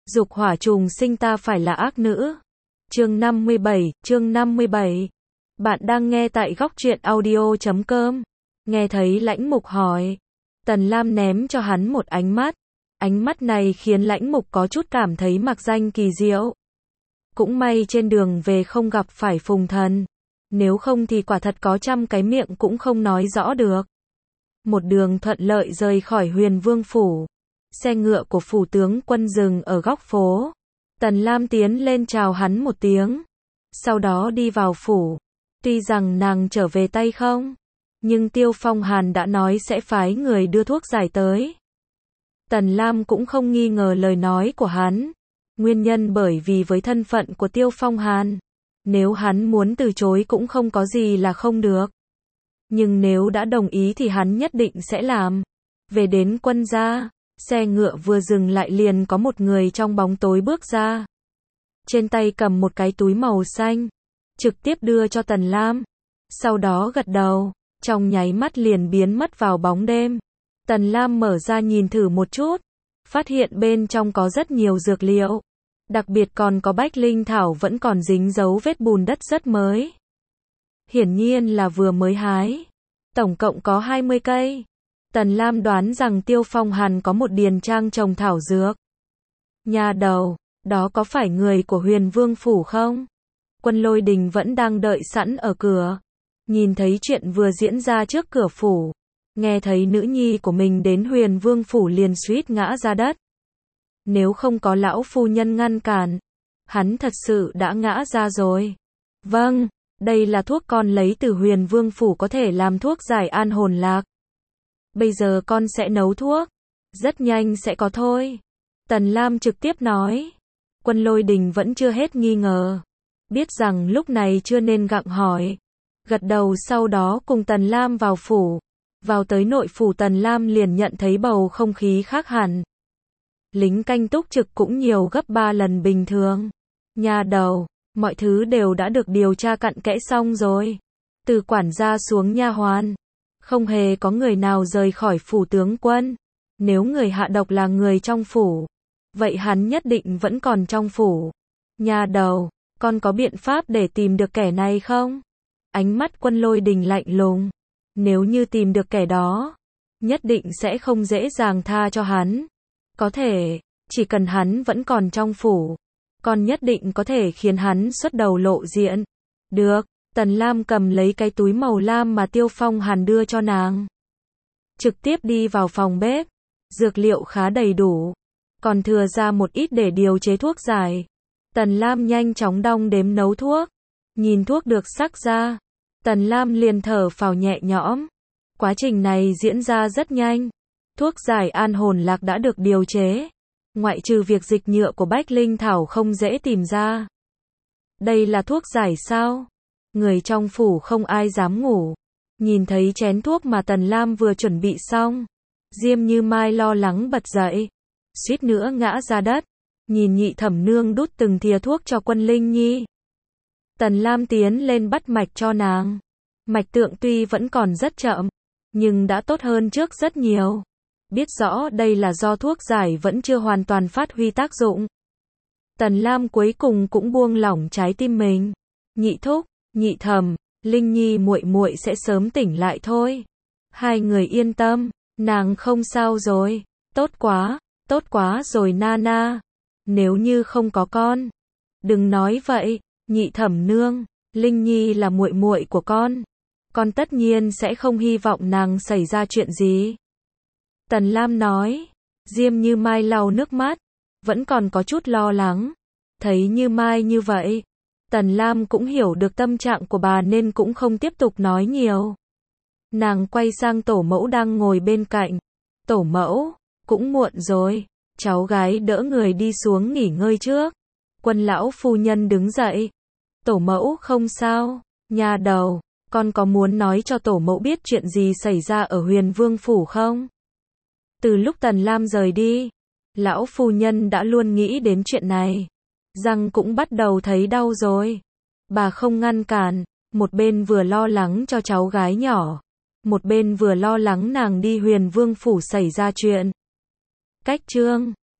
Dục hỏa trùng sinh ta phải là ác nữ. Chương 57. Bạn đang nghe tại góc truyện audio.com. Nghe thấy Lãnh Mục hỏi. Tần Lam ném cho hắn một ánh mắt. Ánh mắt này khiến Lãnh Mục có chút cảm thấy mặc danh kỳ diệu. Cũng may trên đường về không gặp phải Phùng Thần. Nếu không thì quả thật có trăm cái miệng cũng không nói rõ được. Một đường thuận lợi rời khỏi Huyền Vương Phủ. Xe ngựa của phủ tướng quân dừng ở góc phố. Tần Lam tiến lên chào hắn một tiếng. Sau đó đi vào phủ. Tuy rằng nàng trở về tay không, nhưng Tiêu Phong Hàn đã nói sẽ phái người đưa thuốc giải tới. Tần Lam cũng không nghi ngờ lời nói của hắn. Nguyên nhân bởi vì với thân phận của Tiêu Phong Hàn, nếu hắn muốn từ chối cũng không có gì là không được. Nhưng nếu đã đồng ý thì hắn nhất định sẽ làm. Về đến quân gia, xe ngựa vừa dừng lại liền có một người trong bóng tối bước ra. Trên tay cầm một cái túi màu xanh, trực tiếp đưa cho Tần Lam. Sau đó gật đầu, trong nháy mắt liền biến mất vào bóng đêm. Tần Lam mở ra nhìn thử một chút, phát hiện bên trong có rất nhiều dược liệu. Đặc biệt còn có bách linh thảo vẫn còn dính dấu vết bùn đất rất mới. Hiển nhiên là vừa mới hái. Tổng cộng có 20 cây. Tần Lam đoán rằng Tiêu Phong Hàn có một điền trang trồng thảo dược. Nhà đầu, đó có phải người của Huyền Vương Phủ không? Quân Lôi Đình vẫn đang đợi sẵn ở cửa. Nhìn thấy chuyện vừa diễn ra trước cửa phủ. Nghe thấy nữ nhi của mình đến Huyền Vương Phủ liền suýt ngã ra đất. Nếu không có lão phu nhân ngăn cản, hắn thật sự đã ngã ra rồi. Vâng, đây là thuốc con lấy từ Huyền Vương Phủ có thể làm thuốc giải an hồn lạc. Bây giờ con sẽ nấu thuốc. Rất nhanh sẽ có thôi. Tần Lam trực tiếp nói. Quân Lôi Đình vẫn chưa hết nghi ngờ. Biết rằng lúc này chưa nên gặng hỏi. Gật đầu sau đó cùng Tần Lam vào phủ. Vào tới nội phủ Tần Lam liền nhận thấy bầu không khí khác hẳn. Lính canh túc trực cũng nhiều gấp 3 lần bình thường. Nhà đầu, mọi thứ đều đã được điều tra cặn kẽ xong rồi. Từ quản gia xuống nha hoàn. Không hề có người nào rời khỏi phủ tướng quân. Nếu người hạ độc là người trong phủ, vậy hắn nhất định vẫn còn trong phủ. Nhà đầu, con có biện pháp để tìm được kẻ này không? Ánh mắt Quân Lôi Đình lạnh lùng. Nếu như tìm được kẻ đó, nhất định sẽ không dễ dàng tha cho hắn. Có thể, chỉ cần hắn vẫn còn trong phủ, con nhất định có thể khiến hắn xuất đầu lộ diện. Được. Tần Lam cầm lấy cái túi màu lam mà Tiêu Phong Hàn đưa cho nàng. Trực tiếp đi vào phòng bếp. Dược liệu khá đầy đủ. Còn thừa ra một ít để điều chế thuốc giải. Tần Lam nhanh chóng đong đếm nấu thuốc. Nhìn thuốc được sắc ra. Tần Lam liền thở phào nhẹ nhõm. Quá trình này diễn ra rất nhanh. Thuốc giải an hồn lạc đã được điều chế. Ngoại trừ việc dịch nhựa của bách linh thảo không dễ tìm ra. Đây là thuốc giải sao? Người trong phủ không ai dám ngủ. Nhìn thấy chén thuốc mà Tần Lam vừa chuẩn bị xong. Diêm Như Mai lo lắng bật dậy. Suýt nữa ngã ra đất. Nhìn Nhị Thẩm Nương đút từng thìa thuốc cho Quân Linh Nhi. Tần Lam tiến lên bắt mạch cho nàng. Mạch tượng tuy vẫn còn rất chậm, nhưng đã tốt hơn trước rất nhiều. Biết rõ đây là do thuốc giải vẫn chưa hoàn toàn phát huy tác dụng. Tần Lam cuối cùng cũng buông lỏng trái tim mình. Nhị thúc, Nhị thẩm, Linh Nhi muội muội sẽ sớm tỉnh lại thôi. Hai người yên tâm, nàng không sao rồi. Tốt quá rồi Nana. Nếu như không có con, đừng nói vậy. Nhị Thẩm Nương, Linh Nhi là muội muội của con tất nhiên sẽ không hy vọng nàng xảy ra chuyện gì. Tần Lam nói. Diêm Như Mai lau nước mắt, vẫn còn có chút lo lắng. Thấy Như Mai như vậy, Tần Lam cũng hiểu được tâm trạng của bà nên cũng không tiếp tục nói nhiều. Nàng quay sang tổ mẫu đang ngồi bên cạnh. Tổ mẫu, cũng muộn rồi, cháu gái đỡ người đi xuống nghỉ ngơi trước. Quân lão phu nhân đứng dậy. Tổ mẫu không sao, nhà đầu, con có muốn nói cho tổ mẫu biết chuyện gì xảy ra ở Huyền Vương Phủ không? Từ lúc Tần Lam rời đi, lão phu nhân đã luôn nghĩ đến chuyện này. Răng cũng bắt đầu thấy đau rồi. Bà không ngăn cản, một bên vừa lo lắng cho cháu gái nhỏ, một bên vừa lo lắng nàng đi Huyền Vương Phủ xảy ra chuyện. Cách chương